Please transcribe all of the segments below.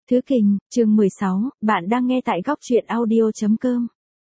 Thứ Kình, chương 16, bạn đang nghe tại góc truyện audio.com.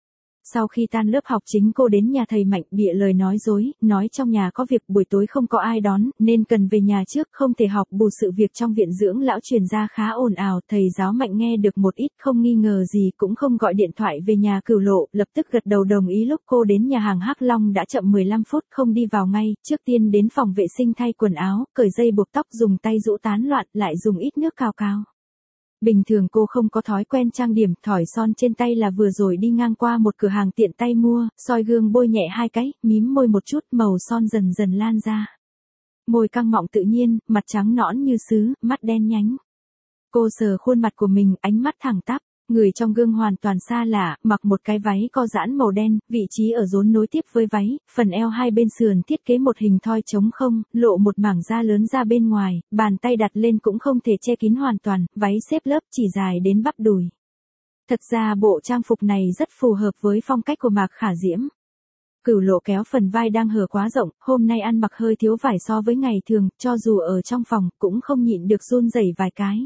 Sau khi tan lớp học chính cô đến nhà thầy Mạnh bịa lời nói dối, nói trong nhà có việc buổi tối không có ai đón, nên cần về nhà trước không thể học bù sự việc trong viện dưỡng lão truyền ra khá ồn ào. Thầy giáo Mạnh nghe được một ít không nghi ngờ gì cũng không gọi điện thoại về nhà Cửu Lộ, lập tức gật đầu đồng ý. Lúc cô đến nhà hàng Hắc Long đã chậm 15 phút không đi vào ngay, trước tiên đến phòng vệ sinh thay quần áo, cởi dây buộc tóc dùng tay rũ tán loạn lại dùng ít nước cào cào. Bình thường cô không có thói quen trang điểm, thỏi son trên tay là vừa rồi đi ngang qua một cửa hàng tiện tay mua, soi gương bôi nhẹ hai cái, mím môi một chút, màu son dần dần lan ra. Môi căng mọng tự nhiên, mặt trắng nõn như sứ, mắt đen nhánh. Cô sờ khuôn mặt của mình, ánh mắt thẳng tắp. Người trong gương hoàn toàn xa lạ, mặc một cái váy co giãn màu đen, vị trí ở rốn nối tiếp với váy, phần eo hai bên sườn thiết kế một hình thoi trống không, lộ một mảng da lớn ra bên ngoài, bàn tay đặt lên cũng không thể che kín hoàn toàn, váy xếp lớp chỉ dài đến bắp đùi. Thật ra bộ trang phục này rất phù hợp với phong cách của Mạc Khả Diễm. Cửu Lộ kéo phần vai đang hở quá rộng, hôm nay ăn mặc hơi thiếu vải so với ngày thường, cho dù ở trong phòng, cũng không nhịn được run rẩy vài cái.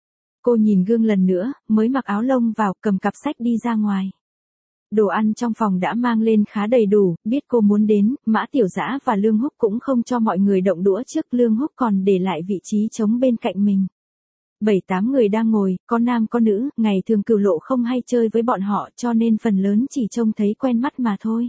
Cô nhìn gương lần nữa, mới mặc áo lông vào, cầm cặp sách đi ra ngoài. Đồ ăn trong phòng đã mang lên khá đầy đủ, biết cô muốn đến, Mã Tiểu Dã và Lương Húc cũng không cho mọi người động đũa trước, Lương Húc còn để lại vị trí trống bên cạnh mình. 7-8 người đang ngồi, có nam có nữ, ngày thường Cửu Lộ không hay chơi với bọn họ cho nên phần lớn chỉ trông thấy quen mắt mà thôi.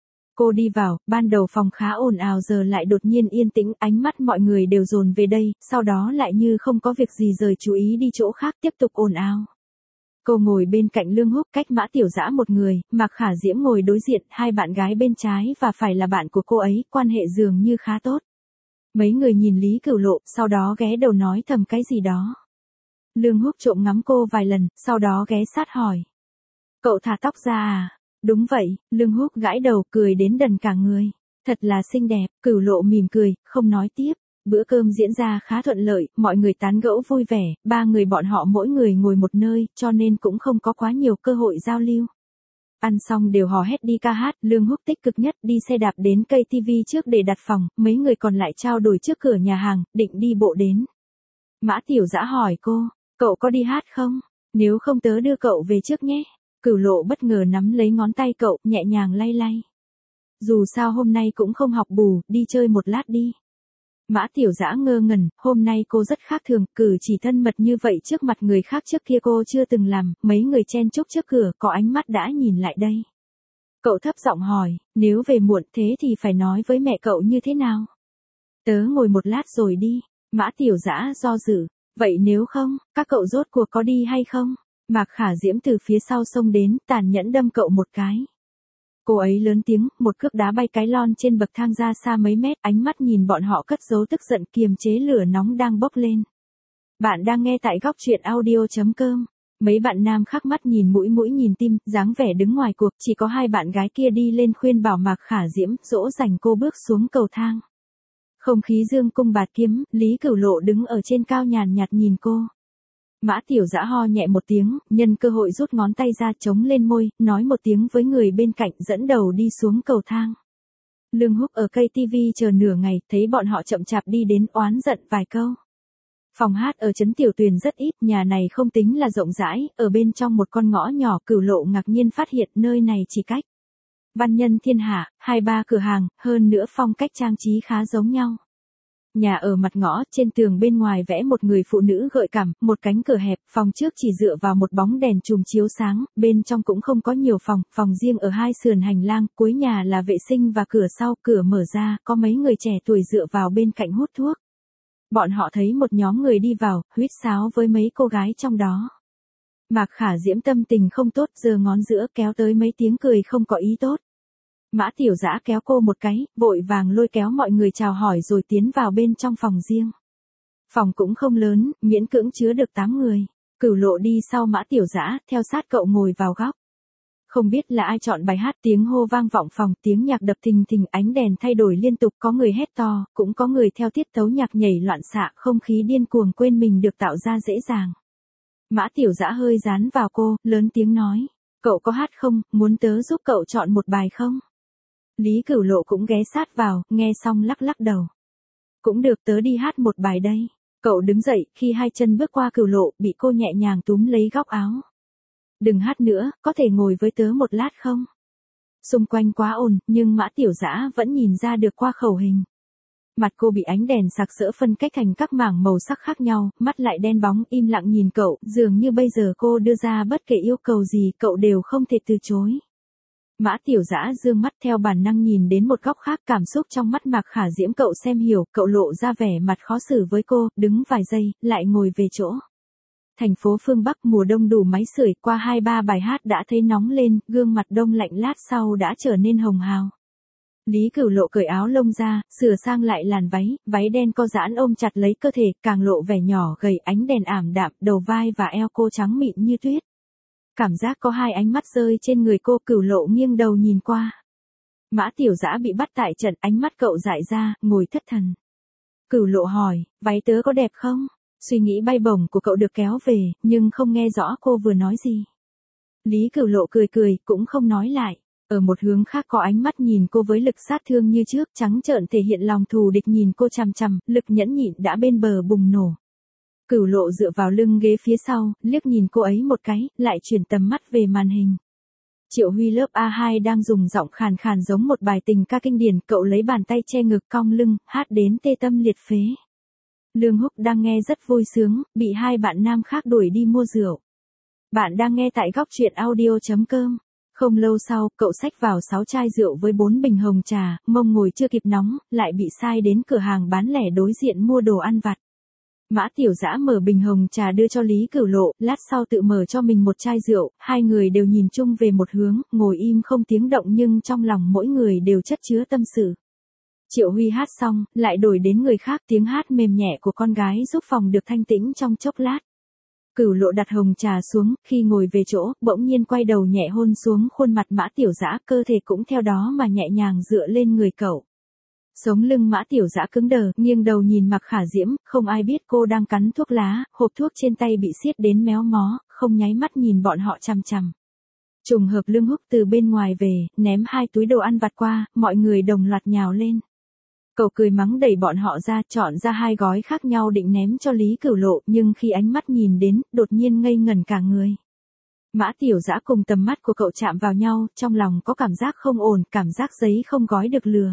Cô đi vào, ban đầu phòng khá ồn ào giờ lại đột nhiên yên tĩnh, ánh mắt mọi người đều dồn về đây, sau đó lại như không có việc gì rời chú ý đi chỗ khác tiếp tục ồn ào. Cô ngồi bên cạnh Lương Húc, cách Mã Tiểu Dã một người, Mạc Khả Diễm ngồi đối diện, hai bạn gái bên trái và phải là bạn của cô ấy, quan hệ dường như khá tốt. Mấy người nhìn Lý Cửu Lộ, sau đó ghé đầu nói thầm cái gì đó. Lương Húc trộm ngắm cô vài lần, sau đó ghé sát hỏi. Cậu thả tóc ra à? Đúng vậy, Lương Húc gãi đầu cười đến đần cả người. Thật là xinh đẹp, Cửu Lộ mỉm cười, không nói tiếp. Bữa cơm diễn ra khá thuận lợi, mọi người tán gẫu vui vẻ, ba người bọn họ mỗi người ngồi một nơi, cho nên cũng không có quá nhiều cơ hội giao lưu. Ăn xong đều hò hét đi ca hát, Lương Húc tích cực nhất đi xe đạp đến cây TV trước để đặt phòng, mấy người còn lại trao đổi trước cửa nhà hàng, định đi bộ đến. Mã Tiểu Dã hỏi cô, cậu có đi hát không? Nếu không tớ đưa cậu về trước nhé. Cửu Lộ bất ngờ nắm lấy ngón tay cậu, nhẹ nhàng lay lay. Dù sao hôm nay cũng không học bù, đi chơi một lát đi. Mã Tiểu Dã ngơ ngẩn, hôm nay cô rất khác thường, cử chỉ thân mật như vậy trước mặt người khác trước kia cô chưa từng làm, mấy người chen chúc trước cửa, có ánh mắt đã nhìn lại đây. Cậu thấp giọng hỏi, nếu về muộn thế thì phải nói với mẹ cậu như thế nào? Tớ ngồi một lát rồi đi. Mã Tiểu Dã do dự, vậy nếu không, các cậu rốt cuộc có đi hay không? Mạc Khả Diễm từ phía sau xông đến, tàn nhẫn đâm cậu một cái. Cô ấy lớn tiếng, một cước đá bay cái lon trên bậc thang ra xa mấy mét, ánh mắt nhìn bọn họ cất giấu tức giận kiềm chế lửa nóng đang bốc lên. Bạn đang nghe tại góc truyện audio.com. Mấy bạn nam khắc mắt nhìn mũi nhìn tim, dáng vẻ đứng ngoài cuộc, chỉ có hai bạn gái kia đi lên khuyên bảo Mạc Khả Diễm, dỗ dành cô bước xuống cầu thang. Không khí dương cung bạt kiếm, Lý Cửu Lộ đứng ở trên cao nhàn nhạt nhìn cô. Mã Tiểu Dã ho nhẹ một tiếng, nhân cơ hội rút ngón tay ra chống lên môi, nói một tiếng với người bên cạnh dẫn đầu đi xuống cầu thang. Lương Húc ở cây TV chờ nửa ngày, thấy bọn họ chậm chạp đi đến oán giận vài câu. Phòng hát ở trấn Tiểu Tuyền rất ít, nhà này không tính là rộng rãi, ở bên trong một con ngõ nhỏ. Cửu Lộ ngạc nhiên phát hiện nơi này chỉ cách Văn Nhân Thiên Hạ, 2-3 cửa hàng, hơn nữa phong cách trang trí khá giống nhau. Nhà ở mặt ngõ, trên tường bên ngoài vẽ một người phụ nữ gợi cảm, một cánh cửa hẹp, phòng trước chỉ dựa vào một bóng đèn chùm chiếu sáng, bên trong cũng không có nhiều phòng, phòng riêng ở hai sườn hành lang, cuối nhà là vệ sinh và cửa sau, cửa mở ra, có mấy người trẻ tuổi dựa vào bên cạnh hút thuốc. Bọn họ thấy một nhóm người đi vào, huýt sáo với mấy cô gái trong đó. Mạc Khả Diễm tâm tình không tốt, giơ ngón giữa kéo tới mấy tiếng cười không có ý tốt. Mã Tiểu Dã kéo cô một cái, vội vàng lôi kéo mọi người chào hỏi rồi tiến vào bên trong phòng riêng. Phòng cũng không lớn, miễn cưỡng chứa được 8 người. Cửu Lộ đi sau Mã Tiểu Dã, theo sát cậu ngồi vào góc. Không biết là ai chọn bài hát, tiếng hô vang vọng phòng, tiếng nhạc đập thình thình, ánh đèn thay đổi liên tục, có người hét to, cũng có người theo tiết tấu nhạc nhảy loạn xạ, không khí điên cuồng quên mình được tạo ra dễ dàng. Mã Tiểu Dã hơi dán vào cô, lớn tiếng nói, cậu có hát không, muốn tớ giúp cậu chọn một bài không? Lý Cửu Lộ cũng ghé sát vào, nghe xong lắc lắc đầu. Cũng được, tớ đi hát một bài đây. Cậu đứng dậy, khi hai chân bước qua Cửu Lộ, bị cô nhẹ nhàng túm lấy góc áo. Đừng hát nữa, có thể ngồi với tớ một lát không? Xung quanh quá ồn, nhưng Mã Tiểu Dã vẫn nhìn ra được qua khẩu hình. Mặt cô bị ánh đèn sặc sỡ phân cách thành các mảng màu sắc khác nhau, mắt lại đen bóng, im lặng nhìn cậu, dường như bây giờ cô đưa ra bất kể yêu cầu gì cậu đều không thể từ chối. Mã Tiểu Dã dương mắt theo bản năng nhìn đến một góc khác, cảm xúc trong mắt Mạc Khả Diễm cậu xem hiểu, cậu lộ ra vẻ mặt khó xử với cô, đứng vài giây, lại ngồi về chỗ. Thành phố phương Bắc mùa đông đủ máy sưởi, qua 2-3 bài hát đã thấy nóng lên, gương mặt đông lạnh lát sau đã trở nên hồng hào. Lý Cửu Lộ cởi áo lông ra, sửa sang lại làn váy, váy đen co giãn ôm chặt lấy cơ thể, càng lộ vẻ nhỏ gầy, ánh đèn ảm đạm, đầu vai và eo cô trắng mịn như tuyết. Cảm giác có hai ánh mắt rơi trên người cô, Cửu Lộ nghiêng đầu nhìn qua. Mã Tiểu Dã bị bắt tại trận, ánh mắt cậu dại ra, ngồi thất thần. Cửu Lộ hỏi, váy tớ có đẹp không? Suy nghĩ bay bổng của cậu được kéo về, nhưng không nghe rõ cô vừa nói gì. Lý Cửu Lộ cười cười, cũng không nói lại. Ở một hướng khác có ánh mắt nhìn cô với lực sát thương như trước, trắng trợn thể hiện lòng thù địch nhìn cô chằm chằm, lực nhẫn nhịn đã bên bờ bùng nổ. Cửu Lộ dựa vào lưng ghế phía sau, liếc nhìn cô ấy một cái, lại chuyển tầm mắt về màn hình. Triệu Huy lớp A2 đang dùng giọng khàn khàn giống một bài tình ca kinh điển, cậu lấy bàn tay che ngực cong lưng, hát đến tê tâm liệt phế. Lương Húc đang nghe rất vui sướng, bị hai bạn nam khác đuổi đi mua rượu. Bạn đang nghe tại góc truyện audio.com. Không lâu sau, cậu xách vào 6 chai rượu với 4 bình hồng trà, mông ngồi chưa kịp nóng, lại bị sai đến cửa hàng bán lẻ đối diện mua đồ ăn vặt. Mã Tiểu Dã mở bình hồng trà đưa cho Lý Cửu Lộ, lát sau tự mở cho mình một chai rượu, hai người đều nhìn chung về một hướng, ngồi im không tiếng động nhưng trong lòng mỗi người đều chất chứa tâm sự. Triệu Huy hát xong, lại đổi đến người khác, tiếng hát mềm nhẹ của con gái giúp phòng được thanh tĩnh trong chốc lát. Cửu Lộ đặt hồng trà xuống, khi ngồi về chỗ, bỗng nhiên quay đầu nhẹ hôn xuống khuôn mặt Mã Tiểu Dã, cơ thể cũng theo đó mà nhẹ nhàng dựa lên người cậu. Sống lưng Mã Tiểu Dã cứng đờ, nghiêng đầu nhìn Mạc Khả Diễm, không ai biết cô đang cắn thuốc lá, hộp thuốc trên tay bị siết đến méo mó, không nháy mắt nhìn bọn họ chằm chằm. Trùng hợp Lương Húc từ bên ngoài về, ném 2 túi đồ ăn vặt qua, mọi người đồng loạt nhào lên. Cậu cười mắng đẩy bọn họ ra, chọn ra 2 gói khác nhau định ném cho Lý Cửu Lộ, nhưng khi ánh mắt nhìn đến, đột nhiên ngây ngẩn cả người. Mã Tiểu Dã cùng tầm mắt của cậu chạm vào nhau, trong lòng có cảm giác không ổn, cảm giác giấy không gói được lừa.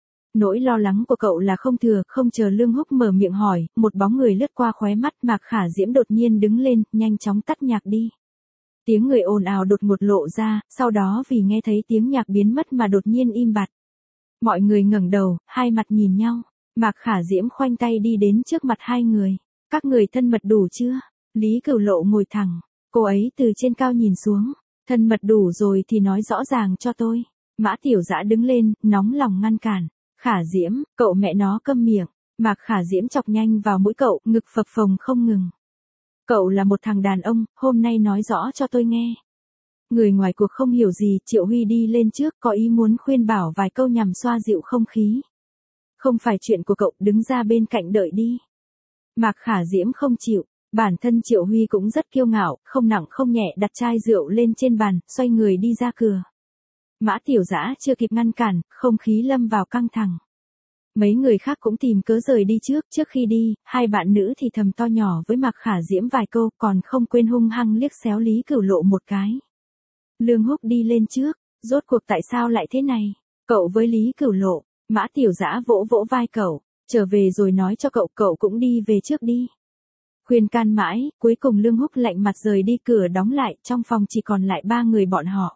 Nỗi lo lắng của cậu là không thừa, không chờ Lương Húc mở miệng hỏi, một bóng người lướt qua khóe mắt, Mạc Khả Diễm đột nhiên đứng lên, nhanh chóng tắt nhạc đi. Tiếng người ồn ào đột ngột lộ ra, sau đó vì nghe thấy tiếng nhạc biến mất mà đột nhiên im bặt. Mọi người ngẩng đầu, hai mặt nhìn nhau. Mạc Khả Diễm khoanh tay đi đến trước mặt hai người. Các người thân mật đủ chưa? Lý Cửu Lộ ngồi thẳng. Cô ấy từ trên cao nhìn xuống. Thân mật đủ rồi thì nói rõ ràng cho tôi. Mã Tiểu Dã đứng lên, nóng lòng ngăn cản. Khả Diễm, cậu mẹ nó câm miệng. Mạc Khả Diễm chọc nhanh vào mũi cậu, ngực phập phồng không ngừng. Cậu là một thằng đàn ông, hôm nay nói rõ cho tôi nghe. Người ngoài cuộc không hiểu gì, Triệu Huy đi lên trước, có ý muốn khuyên bảo vài câu nhằm xoa dịu không khí. Không phải chuyện của cậu, đứng ra bên cạnh đợi đi. Mạc Khả Diễm không chịu, bản thân Triệu Huy cũng rất kiêu ngạo, không nặng không nhẹ đặt chai rượu lên trên bàn, xoay người đi ra cửa. Mã Tiểu Dã chưa kịp ngăn cản, không khí lâm vào căng thẳng. Mấy người khác cũng tìm cớ rời đi trước khi đi, hai bạn nữ thì thầm to nhỏ với Mạc Khả Diễm vài câu, còn không quên hung hăng liếc xéo Lý Cửu Lộ một cái. Lương Húc đi lên trước, rốt cuộc tại sao lại thế này? Cậu với Lý Cửu Lộ, Mã Tiểu Dã vỗ vỗ vai cậu, trở về rồi nói cho cậu cũng đi về trước đi. Khuyên can mãi, cuối cùng Lương Húc lạnh mặt rời đi, cửa đóng lại, trong phòng chỉ còn lại 3 người bọn họ.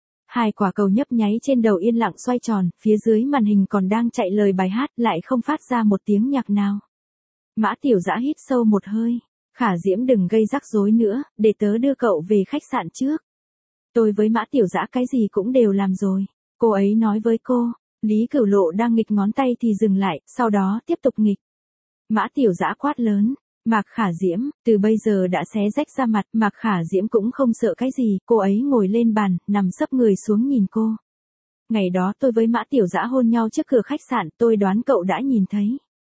2 quả cầu nhấp nháy trên đầu yên lặng xoay tròn, phía dưới màn hình còn đang chạy lời bài hát, lại không phát ra một tiếng nhạc nào. Mã Tiểu Dã hít sâu một hơi, Khả Diễm đừng gây rắc rối nữa, để tớ đưa cậu về khách sạn trước. Tôi với Mã Tiểu Dã cái gì cũng đều làm rồi, cô ấy nói với cô. Lý Cửu Lộ đang nghịch ngón tay thì dừng lại, sau đó tiếp tục nghịch. Mã Tiểu Dã quát lớn, Mạc Khả Diễm, từ bây giờ đã xé rách ra mặt, Mạc Khả Diễm cũng không sợ cái gì, cô ấy ngồi lên bàn, nằm sấp người xuống nhìn cô. Ngày đó tôi với Mã Tiểu Dã hôn nhau trước cửa khách sạn, tôi đoán cậu đã nhìn thấy.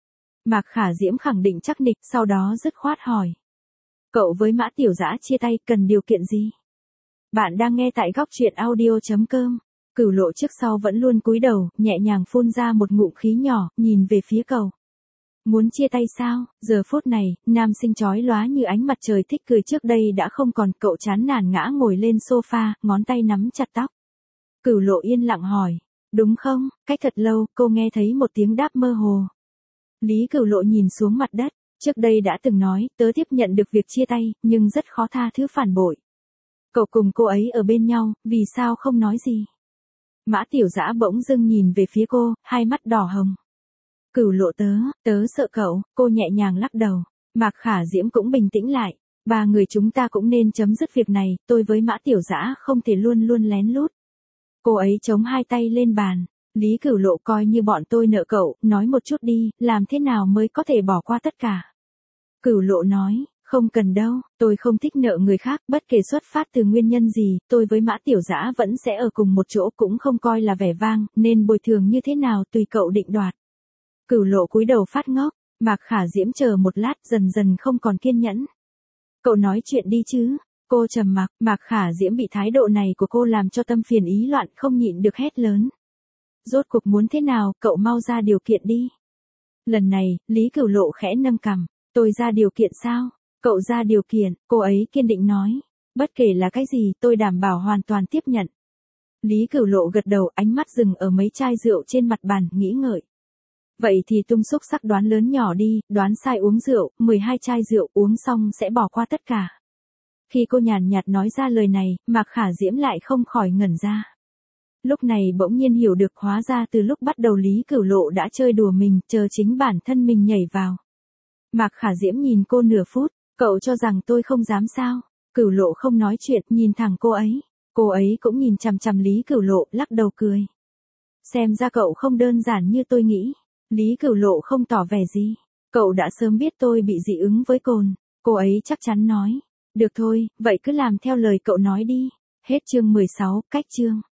Mạc Khả Diễm khẳng định chắc nịch, sau đó dứt khoát hỏi. Cậu với Mã Tiểu Dã chia tay cần điều kiện gì? Bạn đang nghe tại góc truyện audio.com. Cửu Lộ trước sau vẫn luôn cúi đầu, nhẹ nhàng phun ra một ngụm khí nhỏ, nhìn về phía cậu. Muốn chia tay sao? Giờ phút này, nam sinh chói lóa như ánh mặt trời thích cười trước đây đã không còn, cậu chán nản ngã ngồi lên sofa, ngón tay nắm chặt tóc. Cửu Lộ yên lặng hỏi, đúng không? Cách thật lâu, cô nghe thấy một tiếng đáp mơ hồ. Lý Cửu Lộ nhìn xuống mặt đất, trước đây đã từng nói, tớ tiếp nhận được việc chia tay, nhưng rất khó tha thứ phản bội. Cậu cùng cô ấy ở bên nhau, vì sao không nói gì? Mã Tiểu Dã bỗng dưng nhìn về phía cô, hai mắt đỏ hồng. Cửu Lộ tớ sợ cậu, cô nhẹ nhàng lắc đầu. Mạc Khả Diễm cũng bình tĩnh lại. Ba người chúng ta cũng nên chấm dứt việc này, tôi với Mã Tiểu Dã không thể luôn luôn lén lút. Cô ấy chống hai tay lên bàn. Lý Cửu Lộ coi như bọn tôi nợ cậu, nói một chút đi, làm thế nào mới có thể bỏ qua tất cả. Cửu Lộ nói, không cần đâu, tôi không thích nợ người khác, bất kể xuất phát từ nguyên nhân gì, tôi với Mã Tiểu Dã vẫn sẽ ở cùng một chỗ, cũng không coi là vẻ vang, nên bồi thường như thế nào tùy cậu định đoạt. Cửu Lộ cúi đầu phát ngốc, Mạc Khả Diễm chờ một lát dần dần không còn kiên nhẫn. Cậu nói chuyện đi chứ. Cô trầm mặc, Mạc Khả Diễm bị thái độ này của cô làm cho tâm phiền ý loạn, không nhịn được hét lớn. Rốt cuộc muốn thế nào, cậu mau ra điều kiện đi. Lần này, Lý Cửu Lộ khẽ nâng cằm, tôi ra điều kiện sao? Cậu ra điều kiện, cô ấy kiên định nói. Bất kể là cái gì, tôi đảm bảo hoàn toàn tiếp nhận. Lý Cửu Lộ gật đầu, ánh mắt dừng ở mấy chai rượu trên mặt bàn, nghĩ ngợi. Vậy thì tung xúc sắc đoán lớn nhỏ đi, đoán sai uống rượu, 12 chai rượu uống xong sẽ bỏ qua tất cả. Khi cô nhàn nhạt nói ra lời này, Mạc Khả Diễm lại không khỏi ngẩn ra. Lúc này bỗng nhiên hiểu được hóa ra từ lúc bắt đầu Lý Cửu Lộ đã chơi đùa mình, chờ chính bản thân mình nhảy vào. Mạc Khả Diễm nhìn cô nửa phút, cậu cho rằng tôi không dám sao? Cửu Lộ không nói chuyện, nhìn thẳng cô ấy. Cô ấy cũng nhìn chằm chằm Lý Cửu Lộ, lắc đầu cười. Xem ra cậu không đơn giản như tôi nghĩ. Lý Cửu Lộ không tỏ vẻ gì. Cậu đã sớm biết tôi bị dị ứng với cồn. Cô ấy chắc chắn nói. Được thôi, vậy cứ làm theo lời cậu nói đi. Hết chương 16, cách chương.